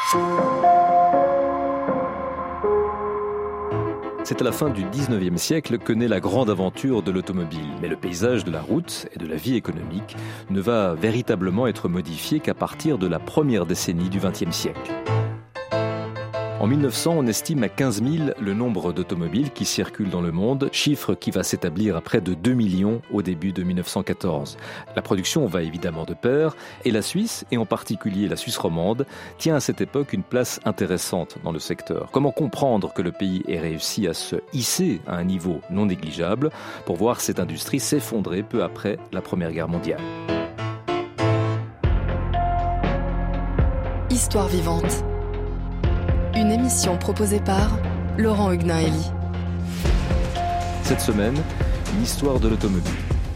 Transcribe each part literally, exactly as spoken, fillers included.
C'est à la fin du dix-neuvième siècle que naît la grande aventure de l'automobile. Mais le paysage de la route et de la vie économique ne va véritablement être modifié qu'à partir de la première décennie du vingtième siècle. En mille neuf cents, on estime à quinze mille le nombre d'automobiles qui circulent dans le monde, chiffre qui va s'établir à près de deux millions au début de mille neuf cent quatorze. La production va évidemment de pair, et la Suisse, et en particulier la Suisse romande, tient à cette époque une place intéressante dans le secteur. Comment comprendre que le pays ait réussi à se hisser à un niveau non négligeable pour voir cette industrie s'effondrer peu après la Première Guerre mondiale? Histoire vivante. Une émission proposée par Laurent Hugnaeli. Cette semaine, une histoire de l'automobile.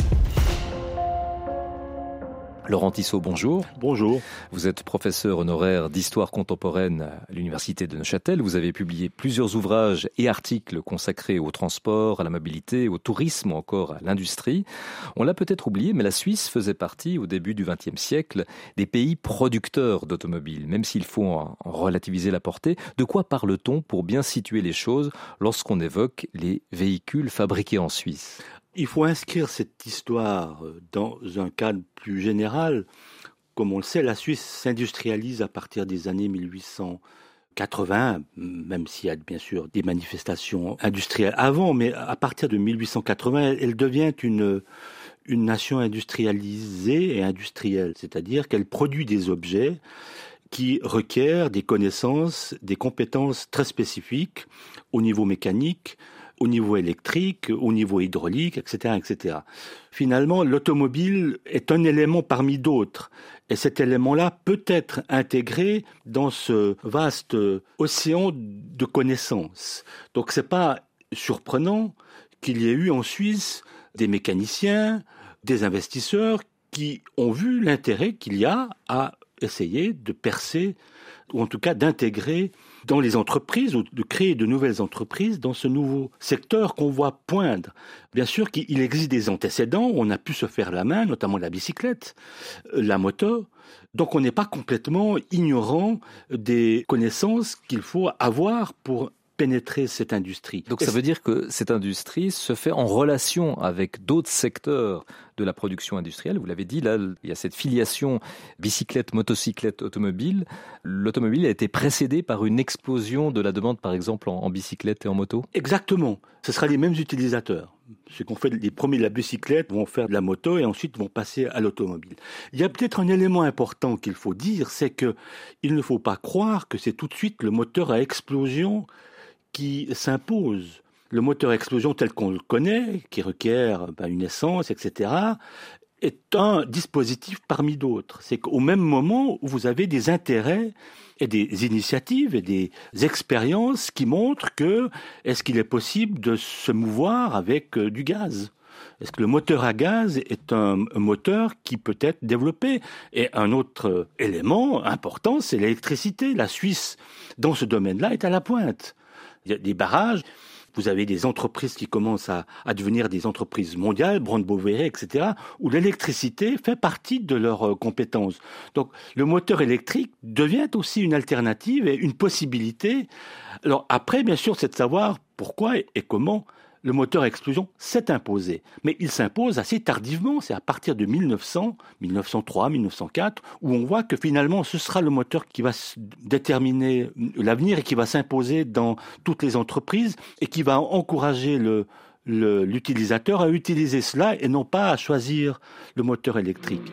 Laurent Tissot, bonjour. Bonjour. Vous êtes professeur honoraire d'histoire contemporaine à l'université de Neuchâtel. Vous avez publié plusieurs ouvrages et articles consacrés au transport, à la mobilité, au tourisme ou encore à l'industrie. On l'a peut-être oublié, mais la Suisse faisait partie au début du vingtième siècle des pays producteurs d'automobiles, même s'il faut en relativiser la portée. De quoi parle-t-on pour bien situer les choses lorsqu'on évoque les véhicules fabriqués en Suisse ? Il faut inscrire cette histoire dans un cadre plus général. Comme on le sait, la Suisse s'industrialise à partir des années mille huit cent quatre-vingts, même s'il y a bien sûr des manifestations industrielles avant, mais à partir de mille huit cent quatre-vingts, elle devient une, une nation industrialisée et industrielle, c'est-à-dire qu'elle produit des objets qui requièrent des connaissances, des compétences très spécifiques au niveau mécanique, au niveau électrique, au niveau hydraulique, et cetera, et cetera. Finalement, l'automobile est un élément parmi d'autres. Et cet élément-là peut être intégré dans ce vaste océan de connaissances. Donc, c'est pas surprenant qu'il y ait eu en Suisse des mécaniciens, des investisseurs qui ont vu l'intérêt qu'il y a à essayer de percer, ou en tout cas d'intégrer dans les entreprises, ou de créer de nouvelles entreprises dans ce nouveau secteur qu'on voit poindre. Bien sûr qu'il existe des antécédents, on a pu se faire la main, notamment la bicyclette, la moto. Donc on n'est pas complètement ignorant des connaissances qu'il faut avoir pour pénétrer cette industrie. Donc ça veut dire que cette industrie se fait en relation avec d'autres secteurs de la production industrielle. Vous l'avez dit, là, il y a cette filiation bicyclette, motocyclette, automobile. L'automobile a été précédée par une explosion de la demande, par exemple, en, en bicyclette et en moto. Exactement. Ce sera les mêmes utilisateurs. Ceux qui ont fait les premiers de la bicyclette vont faire de la moto et ensuite vont passer à l'automobile. Il y a peut-être un élément important qu'il faut dire, c'est que il ne faut pas croire que c'est tout de suite le moteur à explosion qui s'impose. Le moteur à explosion tel qu'on le connaît, qui requiert ben, une essence, et cetera, est un dispositif parmi d'autres. C'est qu'au même moment où vous avez des intérêts et des initiatives et des expériences qui montrent que est-ce qu'il est possible de se mouvoir avec euh, du gaz ? Est-ce que le moteur à gaz est un, un moteur qui peut être développé ? Et un autre élément important, c'est l'électricité. La Suisse, dans ce domaine-là, est à la pointe. Il y a des barrages, vous avez des entreprises qui commencent à, à devenir des entreprises mondiales, Brandebourg-Véret, et cetera, où l'électricité fait partie de leurs euh, compétences. Donc le moteur électrique devient aussi une alternative et une possibilité. Alors après, bien sûr, c'est de savoir pourquoi et, et comment le moteur à explosion s'est imposé. Mais il s'impose assez tardivement, c'est à partir de mille neuf cents, mille neuf cent trois, mille neuf cent quatre, où on voit que finalement ce sera le moteur qui va déterminer l'avenir et qui va s'imposer dans toutes les entreprises et qui va encourager le, le, l'utilisateur à utiliser cela et non pas à choisir le moteur électrique.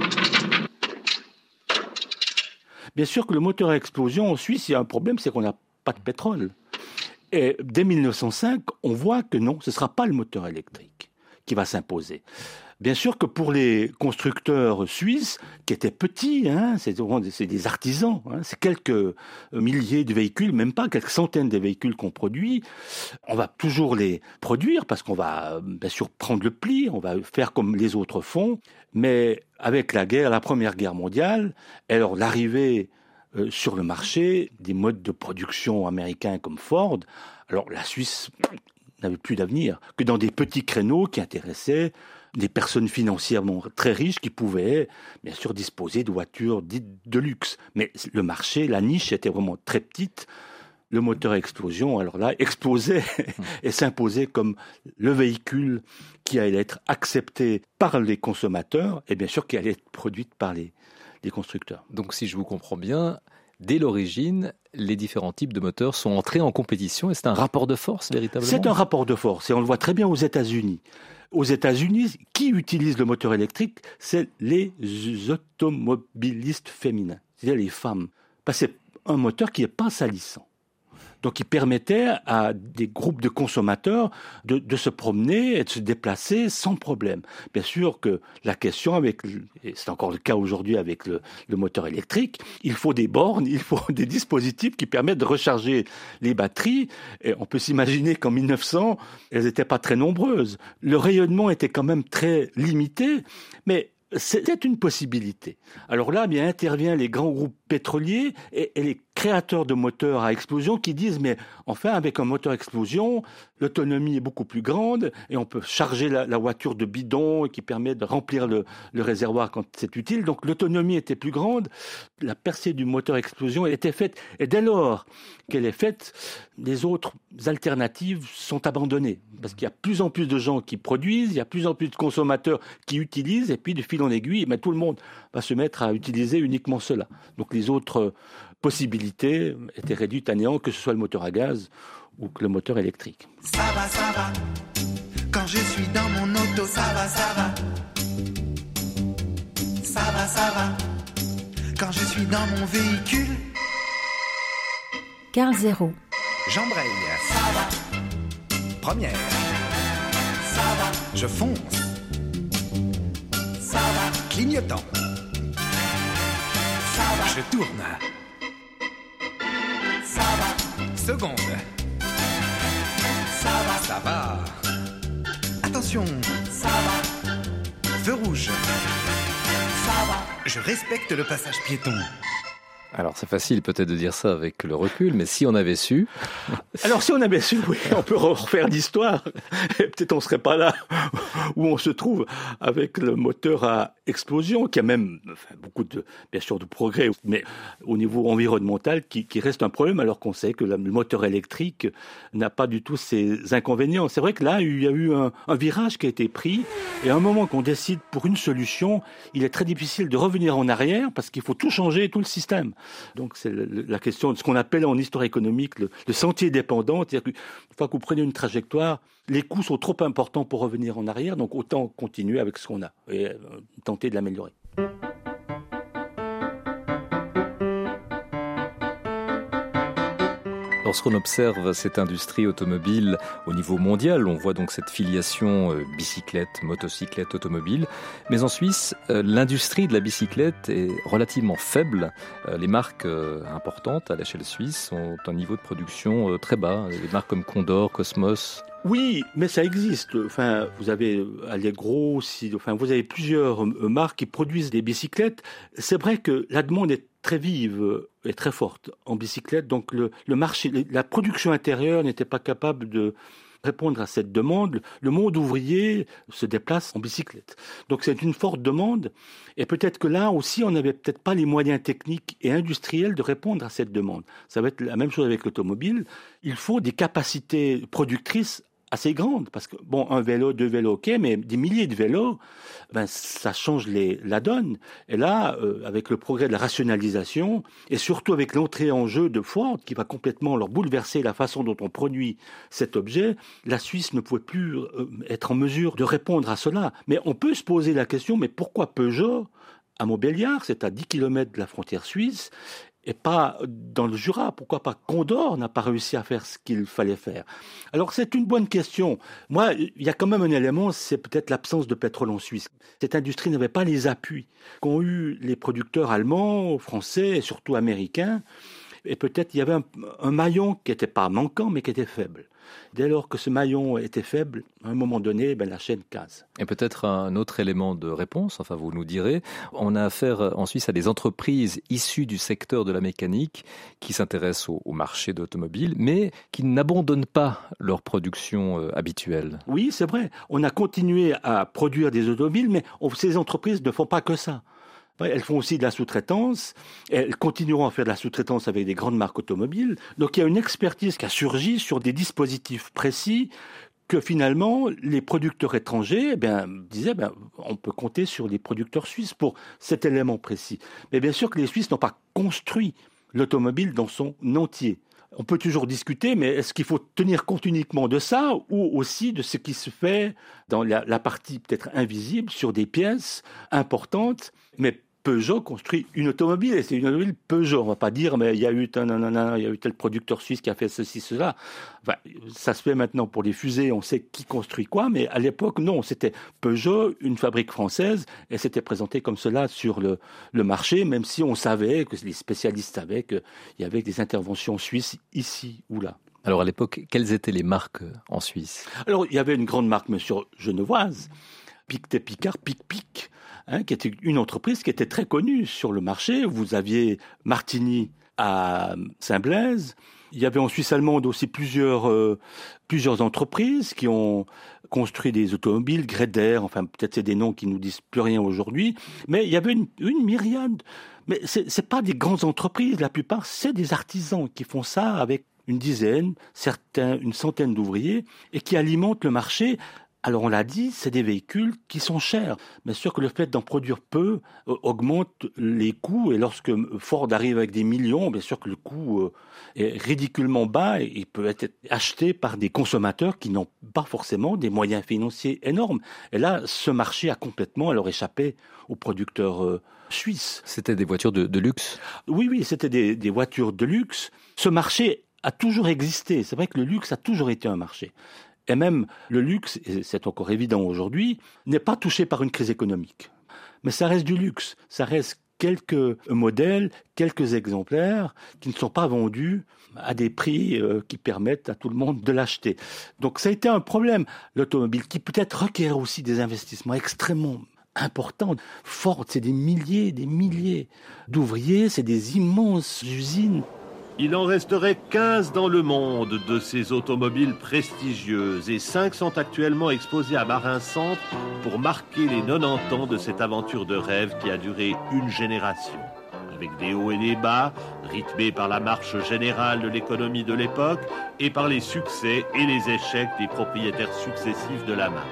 Bien sûr que le moteur à explosion en Suisse, il y a un problème, c'est qu'on n'a pas de pétrole. Et dès mille neuf cent cinq, on voit que non, ce ne sera pas le moteur électrique qui va s'imposer. Bien sûr que pour les constructeurs suisses, qui étaient petits, hein, c'est, c'est des artisans, hein, c'est quelques milliers de véhicules, même pas quelques centaines de véhicules qu'on produit, on va toujours les produire parce qu'on va bien sûr prendre le pli, on va faire comme les autres font, mais avec la guerre, la Première Guerre mondiale, alors l'arrivée Euh, sur le marché des modes de production américains comme Ford, alors la Suisse n'avait plus d'avenir que dans des petits créneaux qui intéressaient des personnes financièrement très riches qui pouvaient, bien sûr, disposer de voitures dites de luxe. Mais le marché, la niche était vraiment très petite. Le moteur à explosion, alors là, explosait et s'imposait comme le véhicule qui allait être accepté par les consommateurs et bien sûr qui allait être produit par les, les constructeurs. Donc si je vous comprends bien, dès l'origine, les différents types de moteurs sont entrés en compétition et c'est un rapport de force véritablement ? C'est un rapport de force et on le voit très bien aux États-Unis. Aux États-Unis, qui utilise le moteur électrique ? C'est les automobilistes féminins, c'est-à-dire les femmes. Parce que c'est un moteur qui n'est pas salissant. Donc, il permettait à des groupes de consommateurs de, de se promener et de se déplacer sans problème. Bien sûr que la question, avec, et c'est encore le cas aujourd'hui avec le, le moteur électrique, il faut des bornes, il faut des dispositifs qui permettent de recharger les batteries. Et on peut s'imaginer qu'en mille neuf cents, elles n'étaient pas très nombreuses. Le rayonnement était quand même très limité, mais c'était une possibilité. Alors là, bien interviennent les grands groupes pétroliers et, et les créateurs de moteurs à explosion qui disent mais enfin avec un moteur à explosion, l'autonomie est beaucoup plus grande et on peut charger la, la voiture de bidons qui permet de remplir le, le réservoir quand c'est utile. Donc l'autonomie était plus grande, la percée du moteur à explosion était faite et dès lors qu'elle est faite, les autres alternatives sont abandonnées parce qu'il y a de plus en plus de gens qui produisent, il y a de plus en plus de consommateurs qui utilisent et puis de fil en aiguille, mais tout le monde va se mettre à utiliser uniquement cela. Donc les autres possibilités étaient réduites à néant, que ce soit le moteur à gaz ou que le moteur électrique. Ça va, ça va. Quand je suis dans mon auto, ça va, ça va. Ça va, ça va. Quand je suis dans mon véhicule, Carl Zéro. j'embraye. Ça va. Première. Ça va. Je fonce. Ça va. Clignotant. Ça va. Je tourne. Ça va. Seconde. Ça va. Ça va. Attention. Ça va. Feu rouge. Ça va. Je respecte le passage piéton. Alors c'est facile peut-être de dire ça avec le recul, mais si on avait su... Alors si on avait su, oui, on peut refaire l'histoire. Et peut-être on ne serait pas là où on se trouve avec le moteur à explosion, qui a même enfin, beaucoup de, bien sûr, de progrès, mais au niveau environnemental, qui, qui reste un problème, alors qu'on sait que le moteur électrique n'a pas du tout ses inconvénients. C'est vrai que là, il y a eu un, un virage qui a été pris, et à un moment qu'on décide pour une solution, il est très difficile de revenir en arrière, parce qu'il faut tout changer, tout le système. Donc c'est la question de ce qu'on appelle en histoire économique le, le sentier dépendant, c'est-à-dire qu'une fois que vous prenez une trajectoire, les coûts sont trop importants pour revenir en arrière, donc autant continuer avec ce qu'on a et euh, tenter de l'améliorer. Lorsqu'on observe cette industrie automobile au niveau mondial, on voit donc cette filiation euh, bicyclette, motocyclette, automobile. Mais en Suisse, euh, l'industrie de la bicyclette est relativement faible. Euh, les marques euh, importantes à l'échelle suisse ont un niveau de production euh, très bas. Les marques comme Condor, Cosmos... Oui, mais ça existe. Enfin, vous avez Allegro aussi. Enfin, vous avez plusieurs marques qui produisent des bicyclettes. C'est vrai que la demande est très vive et très forte en bicyclette. Donc, le, le marché, la production intérieure n'était pas capable de répondre à cette demande. Le monde ouvrier se déplace en bicyclette. Donc, c'est une forte demande. Et peut-être que là aussi, on n'avait peut-être pas les moyens techniques et industriels de répondre à cette demande. Ça va être la même chose avec l'automobile. Il faut des capacités productrices assez grande, parce que, bon, un vélo, deux vélos, ok, mais des milliers de vélos, ben, ça change les, la donne. Et là, euh, avec le progrès de la rationalisation, et surtout avec l'entrée en jeu de Ford, qui va complètement leur bouleverser la façon dont on produit cet objet, la Suisse ne pouvait plus euh, être en mesure de répondre à cela. Mais on peut se poser la question, mais pourquoi Peugeot, à Montbéliard, c'est à dix kilomètres de la frontière suisse, et pas dans le Jura? Pourquoi pas Condor n'a pas réussi à faire ce qu'il fallait faire? Alors c'est une bonne question. Moi, il y a quand même un élément, c'est peut-être l'absence de pétrole en Suisse. Cette industrie n'avait pas les appuis qu'ont eu les producteurs allemands, français et surtout américains. Et peut-être il y avait un, un maillon qui n'était pas manquant, mais qui était faible. Dès lors que ce maillon était faible, à un moment donné, ben, la chaîne casse. Et peut-être un autre élément de réponse, enfin vous nous direz, on a affaire en Suisse à des entreprises issues du secteur de la mécanique qui s'intéressent au, au marché de l'automobile, mais qui n'abandonnent pas leur production euh, habituelle. Oui, c'est vrai. On a continué à produire des automobiles, mais on, ces entreprises ne font pas que ça. Elles font aussi de la sous-traitance. Elles continueront à faire de la sous-traitance avec des grandes marques automobiles. Donc il y a une expertise qui a surgi sur des dispositifs précis que finalement les producteurs étrangers eh bien, disaient ben, on peut compter sur les producteurs suisses pour cet élément précis. Mais bien sûr que les Suisses n'ont pas construit l'automobile dans son entier. On peut toujours discuter, mais est-ce qu'il faut tenir compte uniquement de ça ou aussi de ce qui se fait dans la, la partie peut-être invisible sur des pièces importantes, mais Peugeot construit une automobile, et c'est une automobile Peugeot. On ne va pas dire, mais il y a eu tel, nanana, il y a eu tel producteur suisse qui a fait ceci, cela. Enfin, ça se fait maintenant pour les fusées, on sait qui construit quoi, mais à l'époque, non, c'était Peugeot, une fabrique française, et c'était présenté comme cela sur le, le marché, même si on savait, que les spécialistes savaient qu'il y avait des interventions suisses ici ou là. Alors à l'époque, quelles étaient les marques en Suisse ? Alors, il y avait une grande marque, monsieur, genevoise, Pictet Picard, Pic-Pic, hein, qui était une entreprise qui était très connue sur le marché. Vous aviez Martini à Saint-Blaise. Il y avait en Suisse allemande aussi plusieurs, euh, plusieurs entreprises qui ont construit des automobiles, Greider, enfin peut-être c'est des noms qui nous disent plus rien aujourd'hui. Mais il y avait une, une myriade. Mais c'est, c'est pas des grandes entreprises, la plupart, c'est des artisans qui font ça avec une dizaine, certains, une centaine d'ouvriers et qui alimentent le marché. Alors on l'a dit, c'est des véhicules qui sont chers. Bien sûr que le fait d'en produire peu euh, augmente les coûts et lorsque Ford arrive avec des millions, bien sûr que le coût euh, est ridiculement bas et il peut être acheté par des consommateurs qui n'ont pas forcément des moyens financiers énormes. Et là, ce marché a complètement alors échappé aux producteurs euh, suisses. C'était des voitures de, de luxe ? Oui, oui, c'était des, des voitures de luxe. Ce marché a toujours existé. C'est vrai que le luxe a toujours été un marché. Et même le luxe, et c'est encore évident aujourd'hui, n'est pas touché par une crise économique. Mais ça reste du luxe, ça reste quelques modèles, quelques exemplaires qui ne sont pas vendus à des prix euh, qui permettent à tout le monde de l'acheter. Donc ça a été un problème, l'automobile, qui peut-être requiert aussi des investissements extrêmement importants. Ford, c'est des milliers, des milliers d'ouvriers, c'est des immenses usines. Il en resterait quinze dans le monde de ces automobiles prestigieuses et cinq sont actuellement exposées à Marin Centre pour marquer les quatre-vingt-dix ans de cette aventure de rêve qui a duré une génération. Avec des hauts et des bas, rythmés par la marche générale de l'économie de l'époque et par les succès et les échecs des propriétaires successifs de la marque.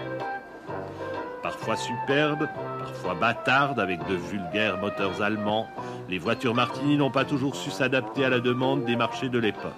Parfois superbes, parfois bâtardes avec de vulgaires moteurs allemands, les voitures Martini n'ont pas toujours su s'adapter à la demande des marchés de l'époque.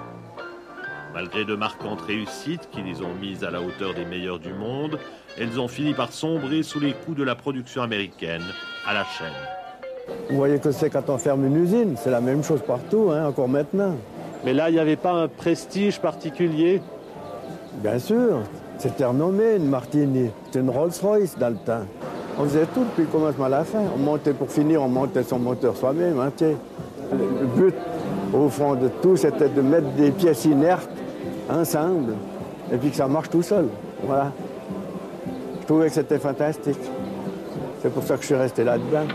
Malgré de marquantes réussites qui les ont mises à la hauteur des meilleurs du monde, elles ont fini par sombrer sous les coups de la production américaine à la chaîne. Vous voyez que c'est quand on ferme une usine, c'est la même chose partout, hein, encore maintenant. Mais là, il n'y avait pas un prestige particulier ? Bien sûr, c'était renommé une Martini, c'était une Rolls-Royce dans le temps. On faisait tout depuis le commencement à la fin. On montait pour finir, on montait son moteur soi-même. Hein, le, le but, au fond de tout, c'était de mettre des pièces inertes ensemble et puis que ça marche tout seul. Voilà. Je trouvais que c'était fantastique. C'est pour ça que je suis resté là-dedans.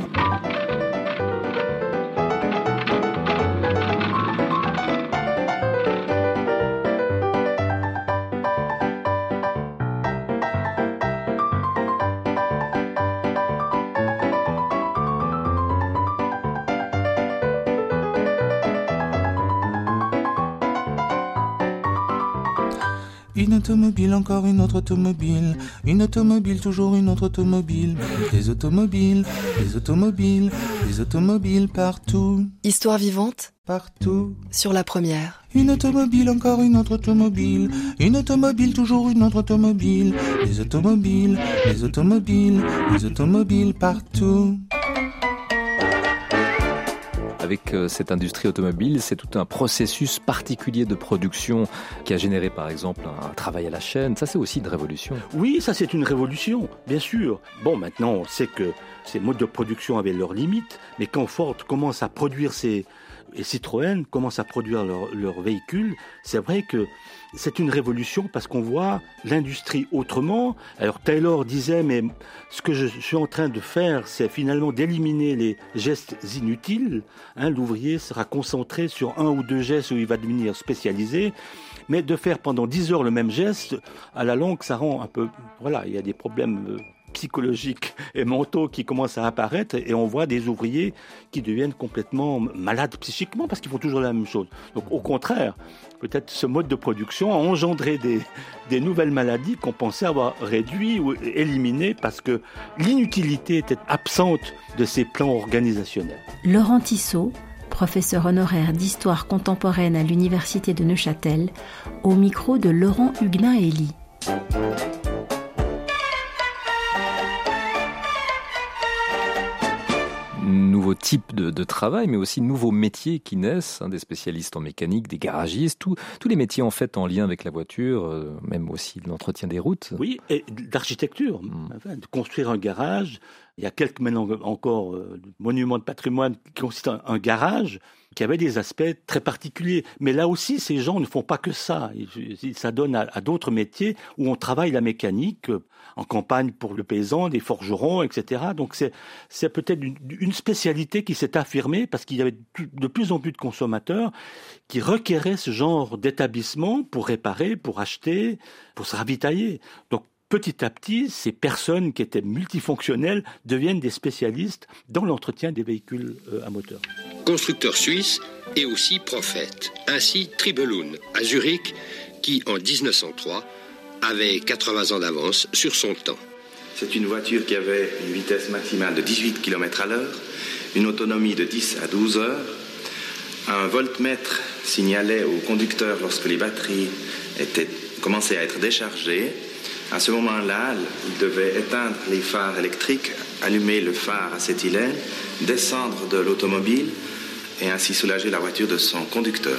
Une automobile, encore une autre automobile. Une automobile, toujours une autre automobile. Des automobiles, des automobiles, des automobiles partout. Histoire vivante, partout. Sur la première. Une automobile, encore une autre automobile. Une automobile, toujours une autre automobile. Des automobiles, des automobiles, des automobiles partout. Avec cette industrie automobile, c'est tout un processus particulier de production qui a généré par exemple un travail à la chaîne. Ça, c'est aussi une révolution. Oui, ça c'est une révolution, bien sûr. Bon, maintenant on sait que ces modes de production avaient leurs limites, mais quand Ford commence à produire ces et Citroën commencent à produire leurs leur véhicules, c'est vrai que c'est une révolution parce qu'on voit l'industrie autrement. Alors Taylor disait, mais ce que je suis en train de faire, c'est finalement d'éliminer les gestes inutiles. Hein, l'ouvrier sera concentré sur un ou deux gestes où il va devenir spécialisé. Mais de faire pendant dix heures le même geste, à la longue, ça rend un peu... Voilà, il y a des problèmes psychologiques et mentaux qui commencent à apparaître et on voit des ouvriers qui deviennent complètement malades psychiquement parce qu'ils font toujours la même chose. Donc au contraire, peut-être ce mode de production a engendré des, des nouvelles maladies qu'on pensait avoir réduites ou éliminées parce que l'inutilité était absente de ces plans organisationnels. Laurent Tissot, professeur honoraire d'histoire contemporaine à l'université de Neuchâtel, au micro de Laurent Huguenin-Hélie. Nouveaux types de, de travail, mais aussi nouveaux métiers qui naissent, hein, des spécialistes en mécanique, des garagistes, tout, tous les métiers en fait en lien avec la voiture, euh, même aussi l'entretien des routes. Oui, et d'architecture, mmh. enfin, de construire un garage. Il y a quelques maintenant encore euh, monuments de patrimoine qui consistent en un garage qui avait des aspects très particuliers. Mais là aussi, ces gens ne font pas que ça. Ça donne à, à d'autres métiers où on travaille la mécanique euh, en campagne pour le paysan, des forgerons, et cetera. Donc c'est, c'est peut-être une, une spécialité qui s'est affirmée parce qu'il y avait de plus en plus de consommateurs qui requéraient ce genre d'établissement pour réparer, pour acheter, pour se ravitailler. Donc petit à petit, ces personnes qui étaient multifonctionnelles deviennent des spécialistes dans l'entretien des véhicules à moteur. Constructeur suisse et aussi prophète. Ainsi Tribelun à Zurich, qui en dix-neuf cent trois avait quatre-vingts ans d'avance sur son temps. C'est une voiture qui avait une vitesse maximale de dix-huit kilomètres à l'heure, une autonomie de dix à douze heures. Un voltmètre signalait au conducteur lorsque les batteries étaient, commençaient à être déchargées. À ce moment-là, il devait éteindre les phares électriques, allumer le phare acétylène, descendre de l'automobile et ainsi soulager la voiture de son conducteur.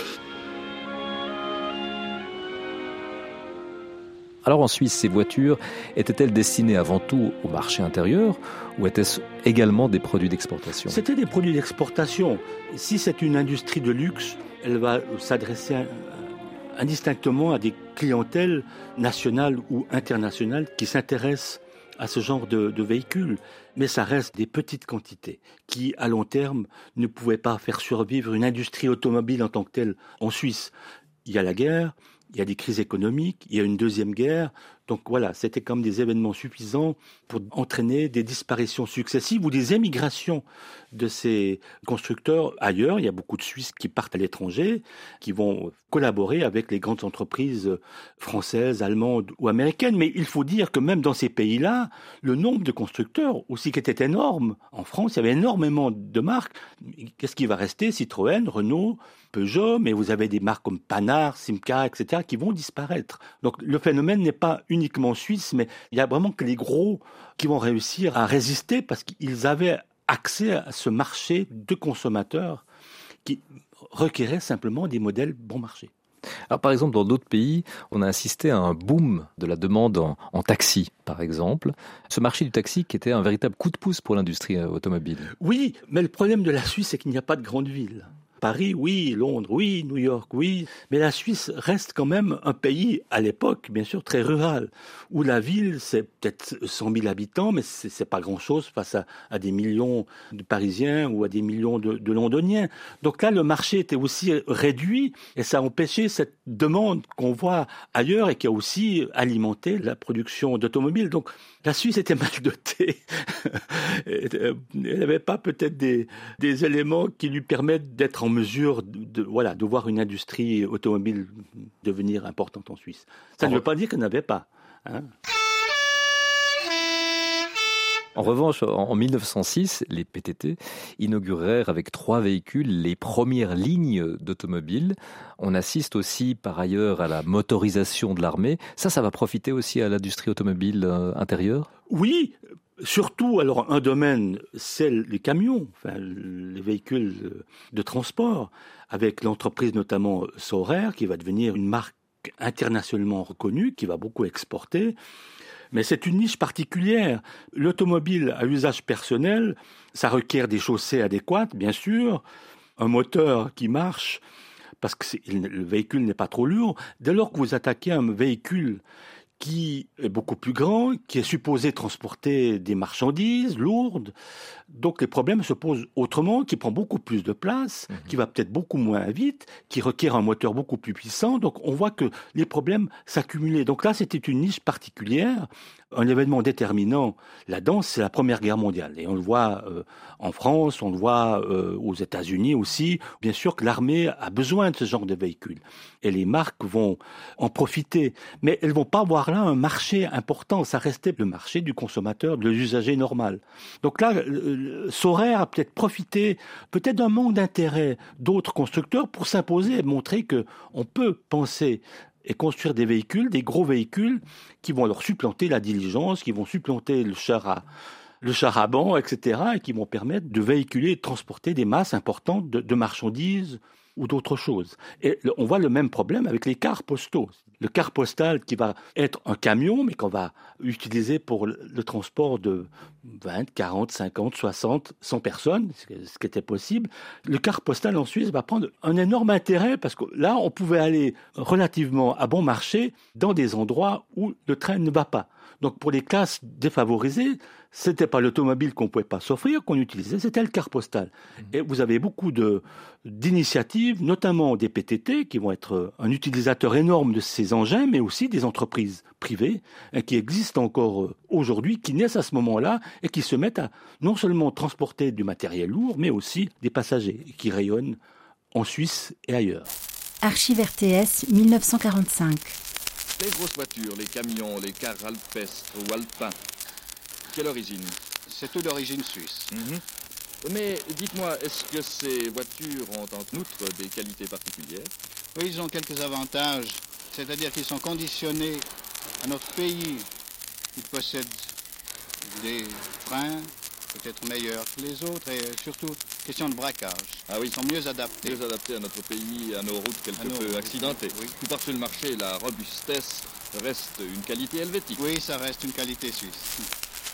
Alors en Suisse, ces voitures étaient-elles destinées avant tout au marché intérieur ou étaient-ce également des produits d'exportation ? C'était des produits d'exportation. Si c'est une industrie de luxe, elle va s'adresser à indistinctement à des clientèles nationales ou internationales qui s'intéressent à ce genre de, de véhicules. Mais ça reste des petites quantités qui, à long terme, ne pouvaient pas faire survivre une industrie automobile en tant que telle en Suisse. Il y a la guerre, il y a des crises économiques, il y a une deuxième guerre. Donc voilà, c'était comme des événements suffisants pour entraîner des disparitions successives ou des émigrations de ces constructeurs ailleurs. Il y a beaucoup de Suisses qui partent à l'étranger, qui vont collaborer avec les grandes entreprises françaises, allemandes ou américaines. Mais il faut dire que même dans ces pays-là, le nombre de constructeurs aussi qui était énorme. En France, il y avait énormément de marques. Qu'est-ce qui va rester ? Citroën, Renault, Peugeot, mais vous avez des marques comme Panhard, Simca, et cetera qui vont disparaître. Donc le phénomène n'est pas uniquement suisse, mais il y a vraiment que les gros qui vont réussir à résister parce qu'ils avaient accès à ce marché de consommateurs qui requérait simplement des modèles bon marché. Alors, par exemple, dans d'autres pays, on a assisté à un boom de la demande en, en taxi, par exemple. Ce marché du taxi qui était un véritable coup de pouce pour l'industrie automobile. Oui, mais le problème de la Suisse, c'est qu'il n'y a pas de grande ville. Paris, oui, Londres, oui, New York, oui. Mais la Suisse reste quand même un pays, à l'époque, bien sûr, très rural, où la ville, c'est peut-être cent mille habitants, mais c'est, c'est pas grand-chose face à, à des millions de Parisiens ou à des millions de, de Londoniens. Donc là, le marché était aussi réduit et ça a empêché cette demande qu'on voit ailleurs et qui a aussi alimenté la production d'automobiles. Donc la Suisse était mal dotée. Elle n'avait pas peut-être des, des éléments qui lui permettent d'être en mesure de, de, voilà, de voir une industrie automobile devenir importante en Suisse. Ça ne veut pas dire qu'elle n'avait pas. Hein. En revanche, en mille neuf cent six, les P T T inaugurèrent avec trois véhicules les premières lignes d'automobiles. On assiste aussi par ailleurs à la motorisation de l'armée. Ça, ça va profiter aussi à l'industrie automobile euh, intérieure ? Oui, surtout, alors un domaine, c'est les camions, enfin, les véhicules de transport, avec l'entreprise notamment Saurer, qui va devenir une marque internationalement reconnue, qui va beaucoup exporter. Mais c'est une niche particulière. L'automobile à usage personnel, ça requiert des chaussées adéquates, bien sûr, un moteur qui marche, parce que c'est, le véhicule n'est pas trop lourd, dès lors que vous attaquez un véhicule qui est beaucoup plus grand, qui est supposé transporter des marchandises lourdes. Donc les problèmes se posent autrement, qui prend beaucoup plus de place, mmh. qui va peut-être beaucoup moins vite, qui requiert un moteur beaucoup plus puissant. Donc on voit que les problèmes s'accumulaient. Donc là, c'était une niche particulière, un événement déterminant. Là-dedans, c'est la Première Guerre mondiale. Et on le voit euh, en France, on le voit euh, aux États-Unis aussi. Bien sûr que l'armée a besoin de ce genre de véhicules. Et les marques vont en profiter. Mais elles vont pas avoir là un marché important. Ça restait le marché du consommateur, de l'usager normal. Donc là, Saurer a peut-être profité peut-être d'un manque d'intérêt d'autres constructeurs pour s'imposer et montrer qu'on peut penser et construire des véhicules, des gros véhicules qui vont leur supplanter la diligence, qui vont supplanter le char à, le char à banc, et cetera, et qui vont permettre de véhiculer et de transporter des masses importantes de, de marchandises ou d'autres choses. Et on voit le même problème avec les cars postaux. Le car postal qui va être un camion, mais qu'on va utiliser pour le transport de vingt, quarante, cinquante, soixante, cent personnes, ce qui était possible. Le car postal en Suisse va prendre un énorme intérêt parce que là, on pouvait aller relativement à bon marché dans des endroits où le train ne va pas. Donc pour les classes défavorisées, c'était pas l'automobile qu'on pouvait pas s'offrir qu'on utilisait, c'était le car postal. Et vous avez beaucoup de d'initiatives, notamment des P T T qui vont être un utilisateur énorme de ces engins, mais aussi des entreprises privées hein, qui existent encore aujourd'hui, qui naissent à ce moment-là et qui se mettent à non seulement transporter du matériel lourd, mais aussi des passagers qui rayonnent en Suisse et ailleurs. Archives R T S mille neuf cent quarante-cinq. Les grosses voitures, les camions, les cars alpestres ou alpins, quelle origine? C'est tout d'origine suisse. Mmh. Mais dites-moi, est-ce que ces voitures ont en outre des qualités particulières? Oui, ils ont quelques avantages, c'est-à-dire qu'ils sont conditionnés à notre pays. Ils possèdent des freins peut-être meilleurs que les autres et surtout, question de braquage. Ah oui, ils sont mieux adaptés. Mieux adaptés à notre pays, à nos routes quelque nos peu routes. accidentées. Oui. Tout par-dessus le marché, la robustesse reste une qualité helvétique. Oui, ça reste une qualité suisse.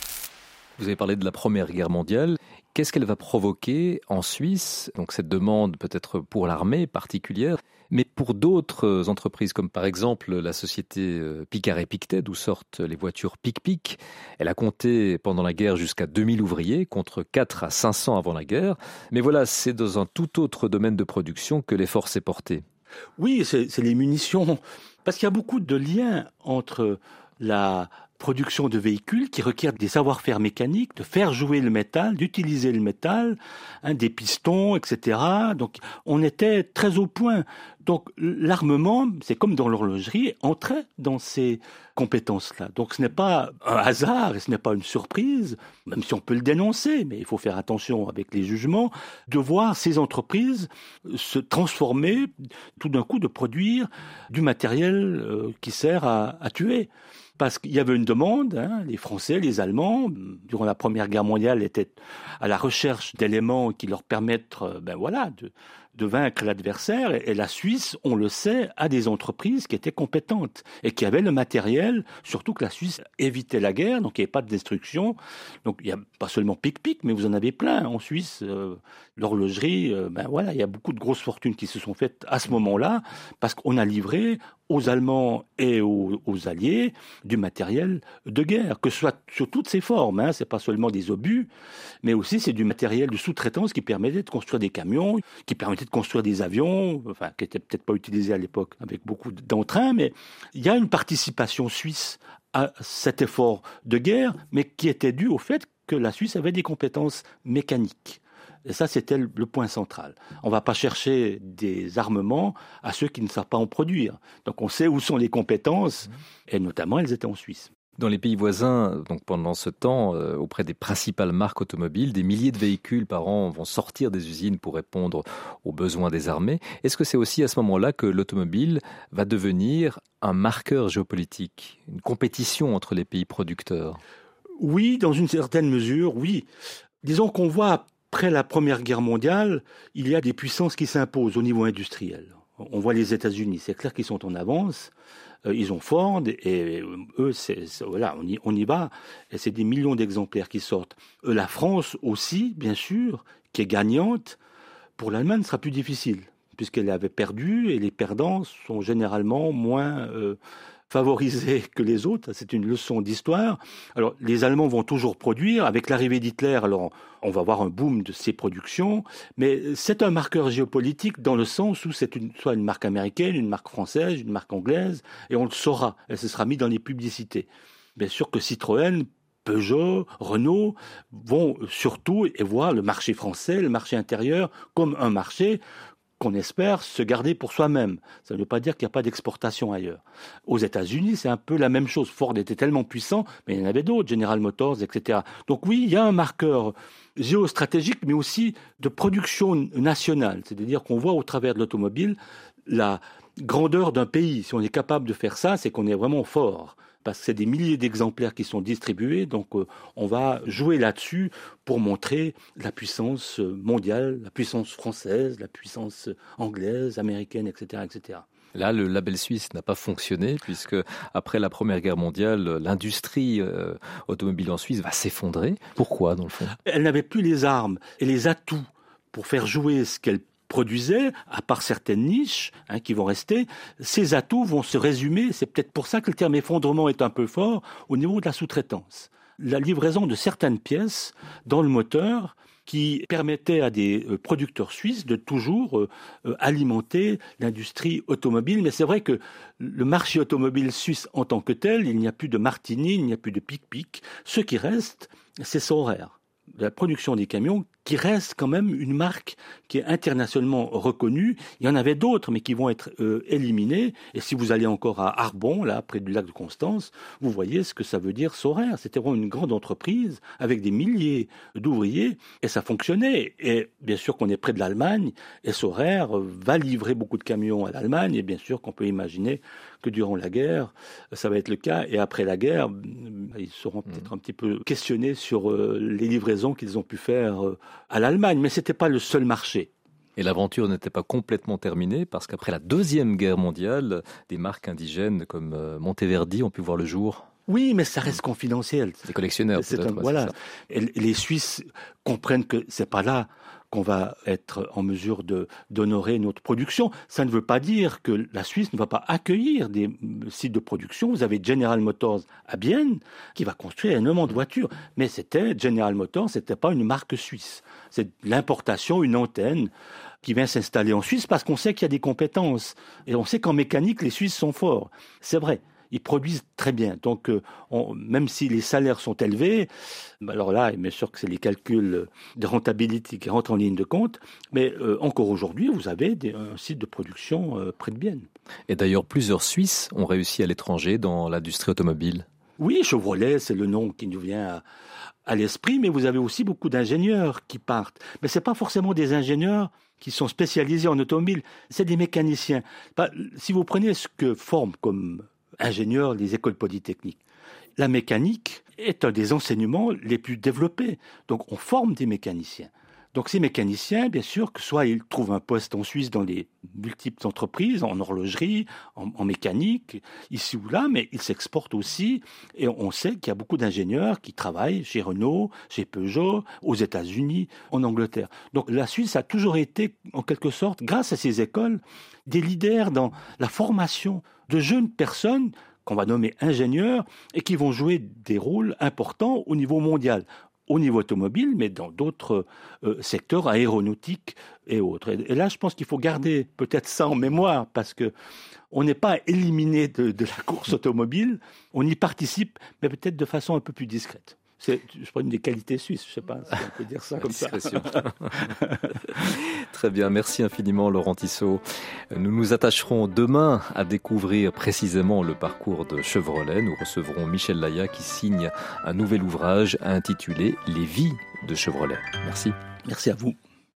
Vous avez parlé de la Première Guerre mondiale. Qu'est-ce qu'elle va provoquer en Suisse? Donc cette demande peut-être pour l'armée particulière, mais pour d'autres entreprises, comme par exemple la société Picaret-Pictet, d'où sortent les voitures Pic-Pic. Elle a compté pendant la guerre jusqu'à deux mille ouvriers, contre quatre à cinq cents avant la guerre. Mais voilà, c'est dans un tout autre domaine de production que l'effort s'est porté. Oui, c'est, c'est les munitions. Parce qu'il y a beaucoup de liens entre la production de véhicules qui requiert des savoir-faire mécaniques, de faire jouer le métal, d'utiliser le métal, hein, des pistons, et cetera. Donc, on était très au point. Donc, l'armement, c'est comme dans l'horlogerie, entrait dans ces compétences-là. Donc, ce n'est pas un hasard et ce n'est pas une surprise, même si on peut le dénoncer, mais il faut faire attention avec les jugements, de voir ces entreprises se transformer, tout d'un coup, de produire du matériel euh, qui sert à, à tuer. Parce qu'il y avait une demande, hein, les Français, les Allemands, durant la Première Guerre mondiale, étaient à la recherche d'éléments qui leur permettent, ben voilà, de, de vaincre l'adversaire. Et, et la Suisse, on le sait, a des entreprises qui étaient compétentes et qui avaient le matériel, surtout que la Suisse évitait la guerre, donc il n'y avait pas de destruction. Donc il n'y a pas seulement Pic-Pic, mais vous en avez plein en Suisse. Euh, l'horlogerie, euh, ben voilà, il y a beaucoup de grosses fortunes qui se sont faites à ce moment-là, parce qu'on a livré aux Allemands et aux, aux Alliés du matériel de guerre, que ce soit sur toutes ses formes, hein, c'est pas seulement des obus, mais aussi c'est du matériel de sous-traitance qui permettait de construire des camions, qui permettait de construire des avions, enfin qui n'étaient peut-être pas utilisés à l'époque avec beaucoup d'entrain, mais il y a une participation suisse à cet effort de guerre, mais qui était due au fait que la Suisse avait des compétences mécaniques. Et ça, c'était le point central. On ne va pas chercher des armements à ceux qui ne savent pas en produire. Donc on sait où sont les compétences, et notamment elles étaient en Suisse. Dans les pays voisins, donc pendant ce temps, euh, auprès des principales marques automobiles, des milliers de véhicules par an vont sortir des usines pour répondre aux besoins des armées. Est-ce que c'est aussi à ce moment-là que l'automobile va devenir un marqueur géopolitique, une compétition entre les pays producteurs? Oui, dans une certaine mesure, oui. Disons qu'on voit après la Première Guerre mondiale, il y a des puissances qui s'imposent au niveau industriel. On voit les États-Unis, c'est clair qu'ils sont en avance. Euh, ils ont Ford et eux, c'est, c'est, voilà, on y, on y va. Et c'est des millions d'exemplaires qui sortent. Euh, la France aussi, bien sûr, qui est gagnante Pour l'Allemagne, ce sera plus difficile, puisqu'elle avait perdu, et les perdants sont généralement moins euh, favorisés que les autres. C'est une leçon d'histoire. Alors, les Allemands vont toujours produire. Avec l'arrivée d'Hitler, alors on va avoir un boom de ces productions, mais c'est un marqueur géopolitique dans le sens où c'est une, soit une marque américaine, une marque française, une marque anglaise, et on le saura. Elle se sera mise dans les publicités. Bien sûr que Citroën, Peugeot, Renault vont surtout et voir le marché français, le marché intérieur, comme un marché qu'on espère se garder pour soi-même. Ça ne veut pas dire qu'il n'y a pas d'exportation ailleurs. Aux États-Unis, c'est un peu la même chose. Ford était tellement puissant, mais il y en avait d'autres, General Motors, et cetera. Donc oui, il y a un marqueur géostratégique, mais aussi de production nationale. C'est-à-dire qu'on voit au travers de l'automobile la grandeur d'un pays. Si on est capable de faire ça, c'est qu'on est vraiment fort. Parce que c'est des milliers d'exemplaires qui sont distribués, donc euh, on va jouer là-dessus pour montrer la puissance mondiale, la puissance française, la puissance anglaise, américaine, et cetera, et cetera. Là, le label suisse n'a pas fonctionné, puisque après la Première Guerre mondiale, l'industrie euh, automobile en Suisse va s'effondrer. Pourquoi, dans le fond ? Elle n'avait plus les armes et les atouts pour faire jouer ce qu'elle produisait, à part certaines niches hein, qui vont rester, ces atouts vont se résumer, c'est peut-être pour ça que le terme effondrement est un peu fort, au niveau de la sous-traitance. La livraison de certaines pièces dans le moteur qui permettait à des producteurs suisses de toujours euh, alimenter l'industrie automobile. Mais c'est vrai que le marché automobile suisse en tant que tel, il n'y a plus de Martini, il n'y a plus de Pic-Pic. Ce qui reste, c'est Saurer. La production des camions, qui reste quand même une marque qui est internationalement reconnue. Il y en avait d'autres, mais qui vont être euh, éliminés. Et si vous allez encore à Arbon, là, près du lac de Constance, vous voyez ce que ça veut dire Saurer. C'était vraiment une grande entreprise avec des milliers d'ouvriers, et ça fonctionnait. Et bien sûr qu'on est près de l'Allemagne, et Saurer va livrer beaucoup de camions à l'Allemagne, et bien sûr qu'on peut imaginer que durant la guerre, ça va être le cas. Et après la guerre, ils seront peut-être un petit peu questionnés sur euh, les livraisons qu'ils ont pu faire euh, à l'Allemagne. Mais ce n'était pas le seul marché. Et l'aventure n'était pas complètement terminée, parce qu'après la Deuxième Guerre mondiale, des marques indigènes comme euh, Monteverdi ont pu voir le jour. Oui, mais ça reste confidentiel. Les collectionneurs, c'est peut-être. Un, ouais, voilà. C'est ça. Et les Suisses comprennent que c'est pas là qu'on va être en mesure de, d'honorer notre production. Ça ne veut pas dire que la Suisse ne va pas accueillir des sites de production. Vous avez General Motors à Bienne qui va construire énormément de voitures. Mais c'était General Motors, c'était pas une marque suisse. C'est l'importation, une antenne qui vient s'installer en Suisse parce qu'on sait qu'il y a des compétences. Et on sait qu'en mécanique, les Suisses sont forts. C'est vrai. Ils produisent très bien. Donc, euh, on, même si les salaires sont élevés, alors là, bien sûr que c'est les calculs de rentabilité qui rentrent en ligne de compte, mais euh, encore aujourd'hui, vous avez des, un site de production euh, près de Bienne. Et d'ailleurs, plusieurs Suisses ont réussi à l'étranger dans l'industrie automobile. Oui, Chevrolet, c'est le nom qui nous vient à, à l'esprit, mais vous avez aussi beaucoup d'ingénieurs qui partent. Mais ce n'est pas forcément des ingénieurs qui sont spécialisés en automobile, c'est des mécaniciens. Si vous prenez ce que forment comme ingénieurs les écoles polytechniques, la mécanique est un des enseignements les plus développés. Donc on forme des mécaniciens. Donc ces mécaniciens, bien sûr, que soit ils trouvent un poste en Suisse dans les multiples entreprises, en horlogerie, en, en mécanique, ici ou là, mais ils s'exportent aussi. Et on sait qu'il y a beaucoup d'ingénieurs qui travaillent chez Renault, chez Peugeot, aux États-Unis, en Angleterre. Donc la Suisse a toujours été, en quelque sorte, grâce à ces écoles, des leaders dans la formation de jeunes personnes qu'on va nommer ingénieurs et qui vont jouer des rôles importants au niveau mondial, au niveau automobile, mais dans d'autres euh, secteurs aéronautiques et autres. Et, et là, je pense qu'il faut garder peut-être ça en mémoire, parce que on n'est pas éliminé de, de la course automobile, on y participe, mais peut-être de façon un peu plus discrète. C'est, je prends une des qualités suisses, je ne sais pas si on peut dire ça comme ça. Très bien, merci infiniment Laurent Tissot. Nous nous attacherons demain à découvrir précisément le parcours de Chevrolet. Nous recevrons Michel Laya qui signe un nouvel ouvrage intitulé « Les vies de Chevrolet ». Merci. Merci à vous.